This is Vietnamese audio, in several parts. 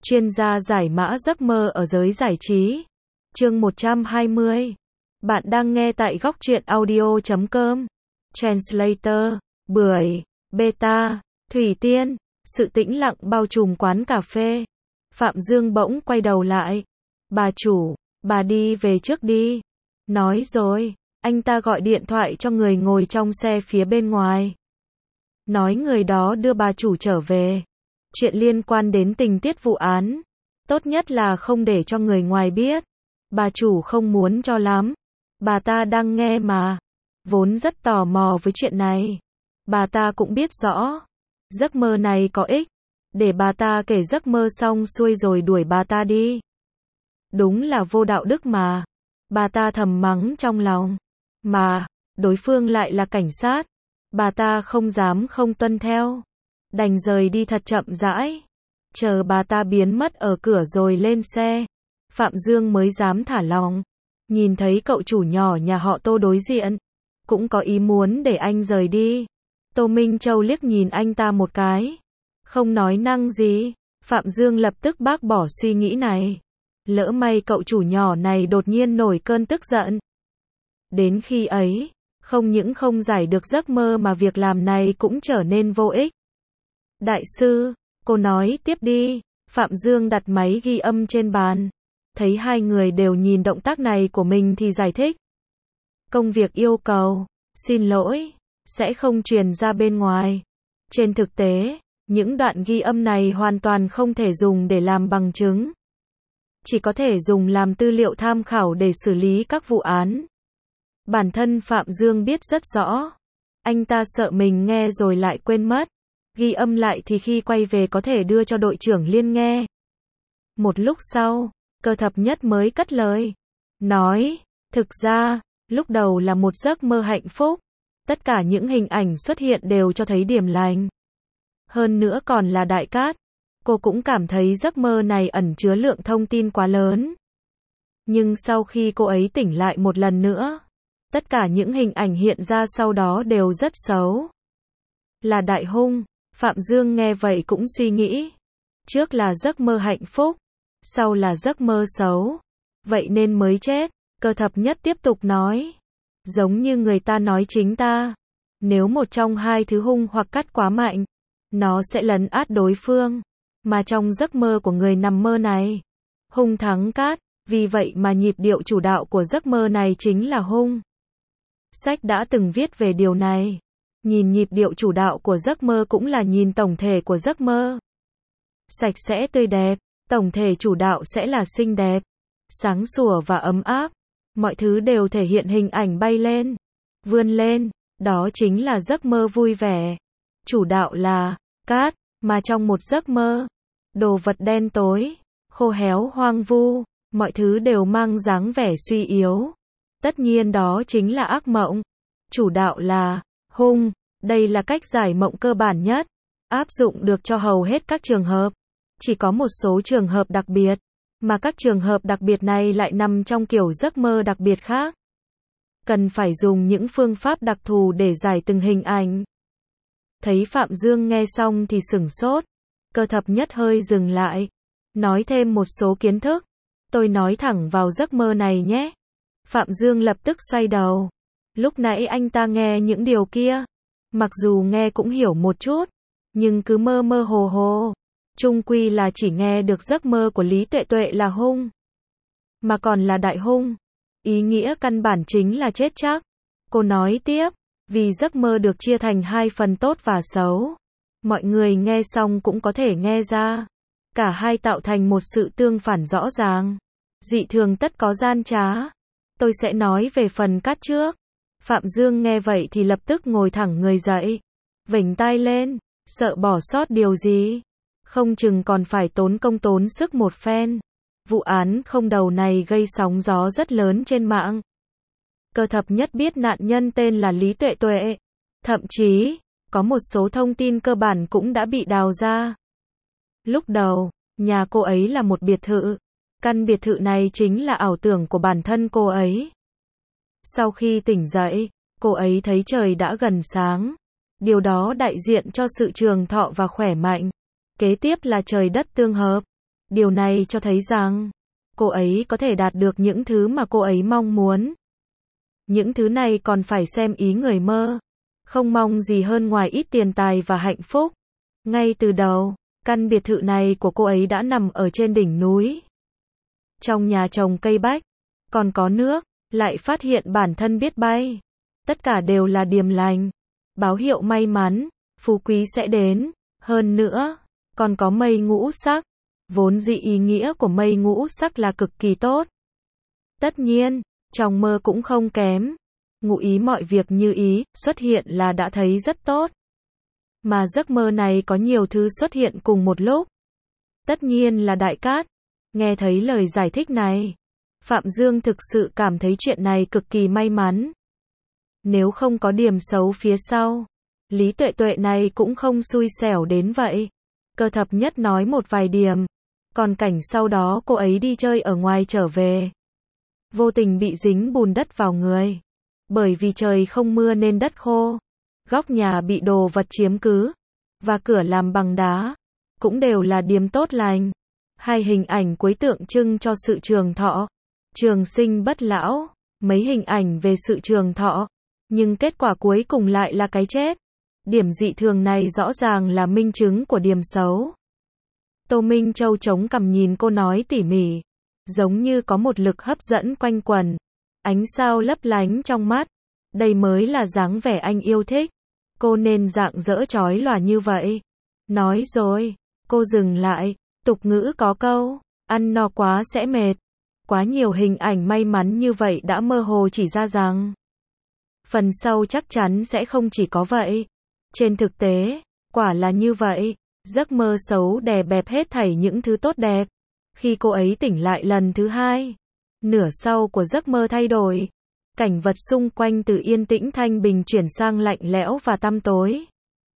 chuyên gia giải mã giấc mơ ở giới giải trí. Chương 120. Bạn đang nghe tại góc truyện audio.com. Translator, Bưởi, Beta, Thủy Tiên. Sự tĩnh lặng bao trùm quán cà phê. Phạm Dương bỗng quay đầu lại. Bà chủ, bà đi về trước đi. Nói rồi, anh ta gọi điện thoại cho người ngồi trong xe phía bên ngoài. Nói người đó đưa bà chủ trở về. Chuyện liên quan đến tình tiết vụ án, tốt nhất là không để cho người ngoài biết. Bà chủ không muốn cho lắm. Bà ta đang nghe mà. Vốn rất tò mò với chuyện này. Bà ta cũng biết rõ. Giấc mơ này có ích. Để bà ta kể giấc mơ xong xuôi rồi đuổi bà ta đi. Đúng là vô đạo đức mà. Bà ta thầm mắng trong lòng. Mà, đối phương lại là cảnh sát. Bà ta không dám không tuân theo. Đành rời đi thật chậm rãi. Chờ bà ta biến mất ở cửa rồi lên xe. Phạm Dương mới dám thả lòng. Nhìn thấy cậu chủ nhỏ nhà họ Tô đối diện. Cũng có ý muốn để anh rời đi. Tô Minh Châu liếc nhìn anh ta một cái. Không nói năng gì. Phạm Dương lập tức bác bỏ suy nghĩ này. Lỡ may cậu chủ nhỏ này đột nhiên nổi cơn tức giận. Đến khi ấy, không những không giải được giấc mơ mà việc làm này cũng trở nên vô ích. Đại sư, cô nói tiếp đi. Phạm Dương đặt máy ghi âm trên bàn. Thấy hai người đều nhìn động tác này của mình thì giải thích. Công việc yêu cầu, xin lỗi, sẽ không truyền ra bên ngoài. Trên thực tế, những đoạn ghi âm này hoàn toàn không thể dùng để làm bằng chứng. Chỉ có thể dùng làm tư liệu tham khảo để xử lý các vụ án. Bản thân Phạm Dương biết rất rõ. Anh ta sợ mình nghe rồi lại quên mất. Ghi âm lại thì khi quay về có thể đưa cho đội trưởng Liên nghe. Một lúc sau, Cơ Thập Nhất mới cất lời. Nói, thực ra, lúc đầu là một giấc mơ hạnh phúc. Tất cả những hình ảnh xuất hiện đều cho thấy điểm lành. Hơn nữa còn là Đại Cát. Cô cũng cảm thấy giấc mơ này ẩn chứa lượng thông tin quá lớn. Nhưng sau khi cô ấy tỉnh lại một lần nữa, tất cả những hình ảnh hiện ra sau đó đều rất xấu. Là đại hung. Phạm Dương nghe vậy cũng suy nghĩ. Trước là giấc mơ hạnh phúc, sau là giấc mơ xấu. Vậy nên mới chết. Cơ Thập Nhất tiếp tục nói. Giống như người ta nói chính ta. Nếu một trong hai thứ hung hoặc cát quá mạnh, nó sẽ lấn át đối phương. Mà trong giấc mơ của người nằm mơ này, hung thắng cát. Vì vậy mà nhịp điệu chủ đạo của giấc mơ này chính là hung. Sách đã từng viết về điều này. Nhìn nhịp điệu chủ đạo của giấc mơ cũng là nhìn tổng thể của giấc mơ. Sạch sẽ tươi đẹp, tổng thể chủ đạo sẽ là xinh đẹp, sáng sủa và ấm áp. Mọi thứ đều thể hiện hình ảnh bay lên, vươn lên, đó chính là giấc mơ vui vẻ. Chủ đạo là cát, mà trong một giấc mơ, đồ vật đen tối, khô héo hoang vu, mọi thứ đều mang dáng vẻ suy yếu. Tất nhiên đó chính là ác mộng. Chủ đạo là hung, đây là cách giải mộng cơ bản nhất, áp dụng được cho hầu hết các trường hợp. Chỉ có một số trường hợp đặc biệt, mà các trường hợp đặc biệt này lại nằm trong kiểu giấc mơ đặc biệt khác. Cần phải dùng những phương pháp đặc thù để giải từng hình ảnh. Thấy Phạm Dương nghe xong thì sửng sốt. Cơ Thập Nhất hơi dừng lại. Nói thêm một số kiến thức. Tôi nói thẳng vào giấc mơ này nhé. Phạm Dương lập tức xoay đầu. Lúc nãy anh ta nghe những điều kia. Mặc dù nghe cũng hiểu một chút. Nhưng cứ mơ mơ hồ hồ. Chung quy là chỉ nghe được giấc mơ của Lý Tuệ Tuệ là hung. Mà còn là đại hung. Ý nghĩa căn bản chính là chết chắc. Cô nói tiếp. Vì giấc mơ được chia thành hai phần tốt và xấu. Mọi người nghe xong cũng có thể nghe ra. Cả hai tạo thành một sự tương phản rõ ràng. Dị thường tất có gian trá. Tôi sẽ nói về phần cát trước. Phạm Dương nghe vậy thì lập tức ngồi thẳng người dậy. Vểnh tai lên. Sợ bỏ sót điều gì. Không chừng còn phải tốn công tốn sức một phen. Vụ án không đầu này gây sóng gió rất lớn trên mạng. Cơ Thập Nhất biết nạn nhân tên là Lý Tuệ Tuệ. Thậm chí, có một số thông tin cơ bản cũng đã bị đào ra. Lúc đầu, nhà cô ấy là một biệt thự. Căn biệt thự này chính là ảo tưởng của bản thân cô ấy. Sau khi tỉnh dậy, cô ấy thấy trời đã gần sáng. Điều đó đại diện cho sự trường thọ và khỏe mạnh. Kế tiếp là trời đất tương hợp. Điều này cho thấy rằng, cô ấy có thể đạt được những thứ mà cô ấy mong muốn. Những thứ này còn phải xem ý người mơ. Không mong gì hơn ngoài ít tiền tài và hạnh phúc. Ngay từ đầu, căn biệt thự này của cô ấy đã nằm ở trên đỉnh núi. Trong nhà trồng cây bách, còn có nước, lại phát hiện bản thân biết bay. Tất cả đều là điềm lành, báo hiệu may mắn, phú quý sẽ đến. Hơn nữa, còn có mây ngũ sắc. Vốn dĩ ý nghĩa của mây ngũ sắc là cực kỳ tốt. Tất nhiên, trong mơ cũng không kém. Ngụ ý mọi việc như ý, xuất hiện là đã thấy rất tốt. Mà giấc mơ này có nhiều thứ xuất hiện cùng một lúc. Tất nhiên là Đại Cát. Nghe thấy lời giải thích này, Phạm Dương thực sự cảm thấy chuyện này cực kỳ may mắn. Nếu không có điểm xấu phía sau, Lý Tuệ Tuệ này cũng không xui xẻo đến vậy. Cơ thập nhất nói một vài điểm. Còn cảnh sau đó cô ấy đi chơi ở ngoài trở về. Vô tình bị dính bùn đất vào người. Bởi vì trời không mưa nên đất khô. Góc nhà bị đồ vật chiếm cứ. Và cửa làm bằng đá. Cũng đều là điểm tốt lành. Hai hình ảnh cuối tượng trưng cho sự trường thọ. Trường sinh bất lão. Mấy hình ảnh về sự trường thọ. Nhưng kết quả cuối cùng lại là cái chết. Điểm dị thường này rõ ràng là minh chứng của điểm xấu. Tô Minh Châu chống cằm nhìn cô nói tỉ mỉ. Giống như có một lực hấp dẫn quanh quẩn. Ánh sao lấp lánh trong mắt. Đây mới là dáng vẻ anh yêu thích. Cô nên rạng rỡ chói lòa như vậy. Nói rồi, cô dừng lại. Tục ngữ có câu, ăn no quá sẽ mệt. Quá nhiều hình ảnh may mắn như vậy đã mơ hồ chỉ ra rằng phần sau chắc chắn sẽ không chỉ có vậy. Trên thực tế, quả là như vậy. Giấc mơ xấu đè bẹp hết thảy những thứ tốt đẹp. Khi cô ấy tỉnh lại lần thứ hai, nửa sau của giấc mơ thay đổi. Cảnh vật xung quanh từ yên tĩnh thanh bình chuyển sang lạnh lẽo và tăm tối.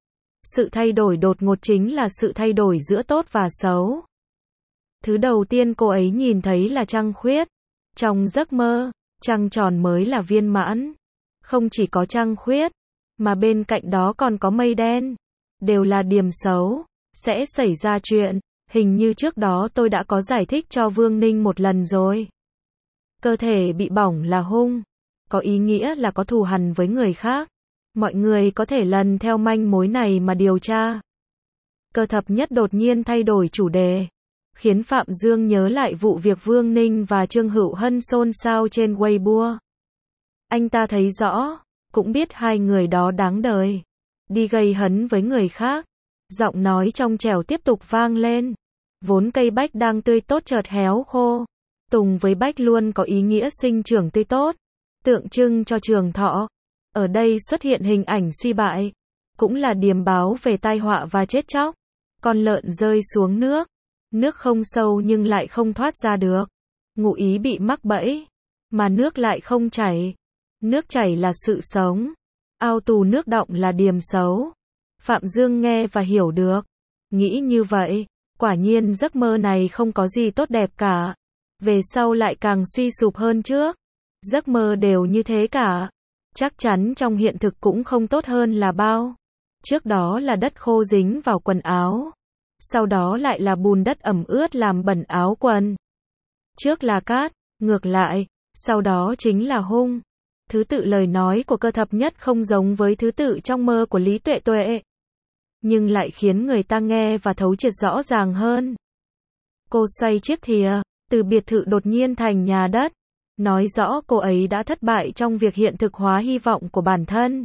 Sự thay đổi đột ngột chính là sự thay đổi giữa tốt và xấu. Thứ đầu tiên cô ấy nhìn thấy là trăng khuyết. Trong giấc mơ, trăng tròn mới là viên mãn. Không chỉ có trăng khuyết, mà bên cạnh đó còn có mây đen. Đều là điểm xấu. Sẽ xảy ra chuyện. Hình như trước đó tôi đã có giải thích cho Vương Ninh một lần rồi. Cơ thể bị bỏng là hung. Có ý nghĩa là có thù hằn với người khác. Mọi người có thể lần theo manh mối này mà điều tra. Cơ thập nhất đột nhiên thay đổi chủ đề. Khiến Phạm Dương nhớ lại vụ việc Vương Ninh và Trương Hữu Hân xôn xao trên Weibo. Anh ta thấy rõ, cũng biết hai người đó đáng đời. Đi gây hấn với người khác. Giọng nói trong trẻo tiếp tục vang lên. Vốn cây bách đang tươi tốt chợt héo khô. Tùng với bách luôn có ý nghĩa sinh trưởng tươi tốt. Tượng trưng cho trường thọ. Ở đây xuất hiện hình ảnh suy bại. Cũng là điềm báo về tai họa và chết chóc. Con lợn rơi xuống nước. Nước không sâu nhưng lại không thoát ra được. Ngụ ý bị mắc bẫy. Mà nước lại không chảy. Nước chảy là sự sống. Ao tù nước đọng là điềm xấu. Phạm Dương nghe và hiểu được. Nghĩ như vậy, quả nhiên giấc mơ này không có gì tốt đẹp cả. Về sau lại càng suy sụp hơn trước. Giấc mơ đều như thế cả. Chắc chắn trong hiện thực cũng không tốt hơn là bao. Trước đó là đất khô dính vào quần áo. Sau đó lại là bùn đất ẩm ướt làm bẩn áo quần. Trước là cát, ngược lại, sau đó chính là hung. Thứ tự lời nói của cơ thập nhất không giống với thứ tự trong mơ của Lý Tuệ Tuệ. Nhưng lại khiến người ta nghe và thấu triệt rõ ràng hơn. Cô xoay chiếc thìa, từ biệt thự đột nhiên thành nhà đất. Nói rõ cô ấy đã thất bại trong việc hiện thực hóa hy vọng của bản thân.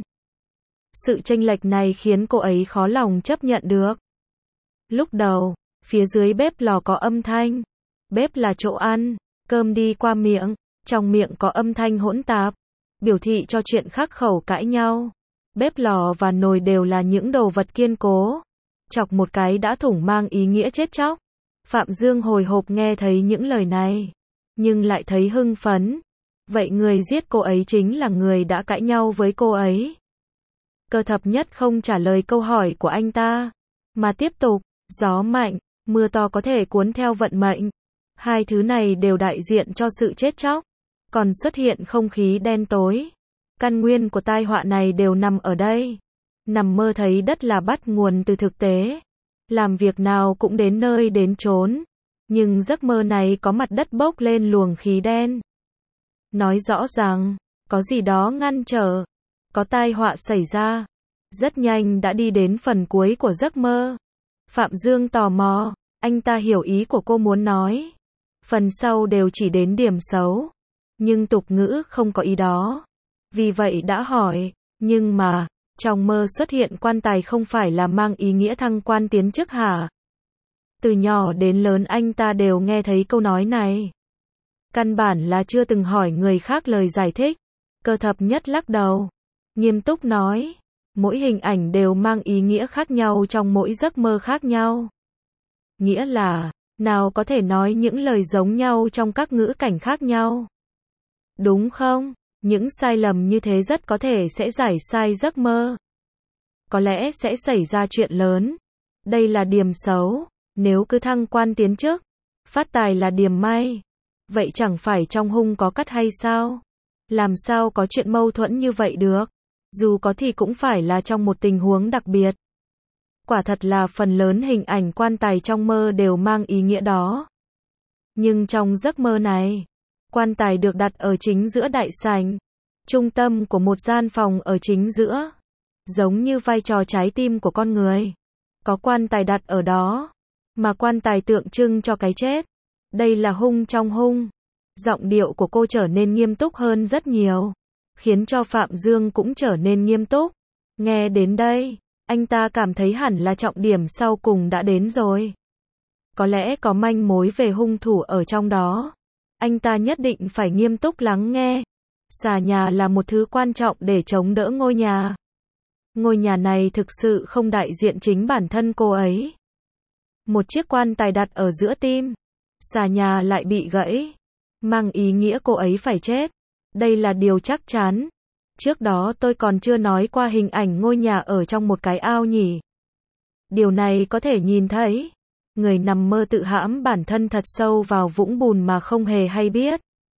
Sự chênh lệch này khiến cô ấy khó lòng chấp nhận được. Lúc đầu, phía dưới bếp lò có âm thanh. Bếp là chỗ ăn, cơm đi qua miệng, trong miệng có âm thanh hỗn tạp. Biểu thị cho chuyện khắc khẩu cãi nhau. Bếp lò và nồi đều là những đồ vật kiên cố. Chọc một cái đã thủng mang ý nghĩa chết chóc. Phạm Dương hồi hộp nghe thấy những lời này. Nhưng lại thấy hưng phấn. Vậy người giết cô ấy chính là người đã cãi nhau với cô ấy. Cơ thập nhất không trả lời câu hỏi của anh ta. Mà tiếp tục, gió mạnh, mưa to có thể cuốn theo vận mệnh. Hai thứ này đều đại diện cho sự chết chóc. Còn xuất hiện không khí đen tối. Căn nguyên của tai họa này đều nằm ở đây. Nằm mơ thấy đất là bắt nguồn từ thực tế. Làm việc nào cũng đến nơi đến chốn. Nhưng giấc mơ này có mặt đất bốc lên luồng khí đen. Nói rõ ràng, có gì đó ngăn trở, có tai họa xảy ra. Rất nhanh đã đi đến phần cuối của giấc mơ. Phạm Dương tò mò, anh ta hiểu ý của cô muốn nói. Phần sau đều chỉ đến điểm xấu, nhưng tục ngữ không có ý đó. Vì vậy đã hỏi, nhưng mà, trong mơ xuất hiện quan tài không phải là mang ý nghĩa thăng quan tiến chức hả? Từ nhỏ đến lớn anh ta đều nghe thấy câu nói này. Căn bản là chưa từng hỏi người khác lời giải thích. Cơ thập nhất lắc đầu, nghiêm túc nói, mỗi hình ảnh đều mang ý nghĩa khác nhau trong mỗi giấc mơ khác nhau. Nghĩa là, nào có thể nói những lời giống nhau trong các ngữ cảnh khác nhau. Đúng không? Những sai lầm như thế rất có thể sẽ giải sai giấc mơ. Có lẽ sẽ xảy ra chuyện lớn. Đây là điểm xấu. Nếu cứ thăng quan tiến chức, phát tài là điểm may. Vậy chẳng phải trong hung có cắt hay sao? Làm sao có chuyện mâu thuẫn như vậy được? Dù có thì cũng phải là trong một tình huống đặc biệt. Quả thật là phần lớn hình ảnh quan tài trong mơ đều mang ý nghĩa đó. Nhưng trong giấc mơ này, quan tài được đặt ở chính giữa đại sảnh, trung tâm của một gian phòng ở chính giữa, giống như vai trò trái tim của con người. Có quan tài đặt ở đó, mà quan tài tượng trưng cho cái chết. Đây là hung trong hung. Giọng điệu của cô trở nên nghiêm túc hơn rất nhiều, khiến cho Phạm Dương cũng trở nên nghiêm túc. Nghe đến đây, anh ta cảm thấy hẳn là trọng điểm sau cùng đã đến rồi. Có lẽ có manh mối về hung thủ ở trong đó. Anh ta nhất định phải nghiêm túc lắng nghe. Xà nhà là một thứ quan trọng để chống đỡ ngôi nhà. Ngôi nhà này thực sự không đại diện chính bản thân cô ấy. Một chiếc quan tài đặt ở giữa tim, xà nhà lại bị gãy, mang ý nghĩa cô ấy phải chết. Đây là điều chắc chắn. Trước đó tôi còn chưa nói qua hình ảnh ngôi nhà ở trong một cái ao nhỉ. Điều này có thể nhìn thấy. Người nằm mơ tự hãm bản thân thật sâu vào vũng bùn mà không hề hay biết.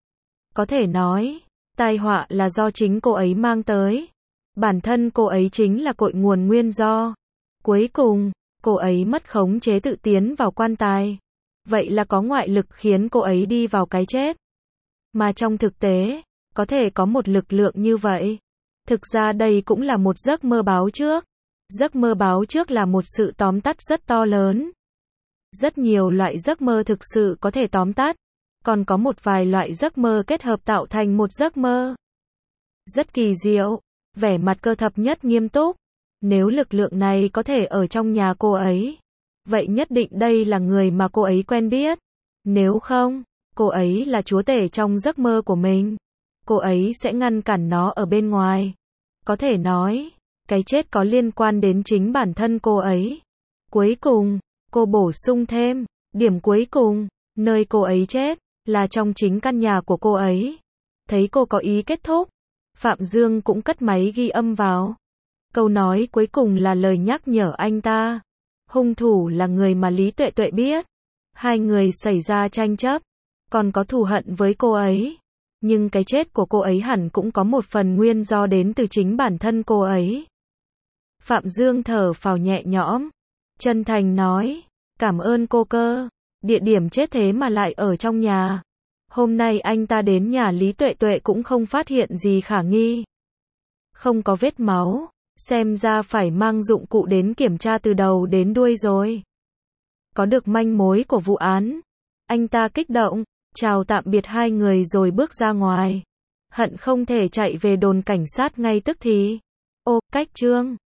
Có thể nói, tai họa là do chính cô ấy mang tới. Bản thân cô ấy chính là cội nguồn nguyên do. Cuối cùng, cô ấy mất khống chế tự tiến vào quan tài. Vậy là có ngoại lực khiến cô ấy đi vào cái chết. Mà trong thực tế, có thể có một lực lượng như vậy. Thực ra đây cũng là một giấc mơ báo trước. Giấc mơ báo trước là một sự tóm tắt rất to lớn. Rất nhiều loại giấc mơ thực sự có thể tóm tắt. Còn có một vài loại giấc mơ kết hợp tạo thành một giấc mơ. Rất kỳ diệu. Vẻ mặt Cơ Thập Nhất nghiêm túc. Nếu lực lượng này có thể ở trong nhà cô ấy, vậy nhất định đây là người mà cô ấy quen biết. Nếu không, cô ấy là chúa tể trong giấc mơ của mình. Cô ấy sẽ ngăn cản nó ở bên ngoài. Có thể nói, cái chết có liên quan đến chính bản thân cô ấy. Cuối cùng, cô bổ sung thêm, điểm cuối cùng, nơi cô ấy chết, là trong chính căn nhà của cô ấy. Thấy cô có ý kết thúc, Phạm Dương cũng cất máy ghi âm vào. Câu nói cuối cùng là lời nhắc nhở anh ta. Hung thủ là người mà Lý Tuệ Tuệ biết. Hai người xảy ra tranh chấp, còn có thù hận với cô ấy. Nhưng cái chết của cô ấy hẳn cũng có một phần nguyên do đến từ chính bản thân cô ấy. Phạm Dương thở phào nhẹ nhõm, chân thành nói, cảm ơn cô Cơ. Địa điểm chết thế mà lại ở trong nhà. Hôm nay anh ta đến nhà Lý Tuệ Tuệ cũng không phát hiện gì khả nghi. Không có vết máu, xem ra phải mang dụng cụ đến kiểm tra từ đầu đến đuôi rồi. Có được manh mối của vụ án. Anh ta kích động, chào tạm biệt hai người rồi bước ra ngoài. Hận không thể chạy về đồn cảnh sát ngay tức thì. Ô, cách chương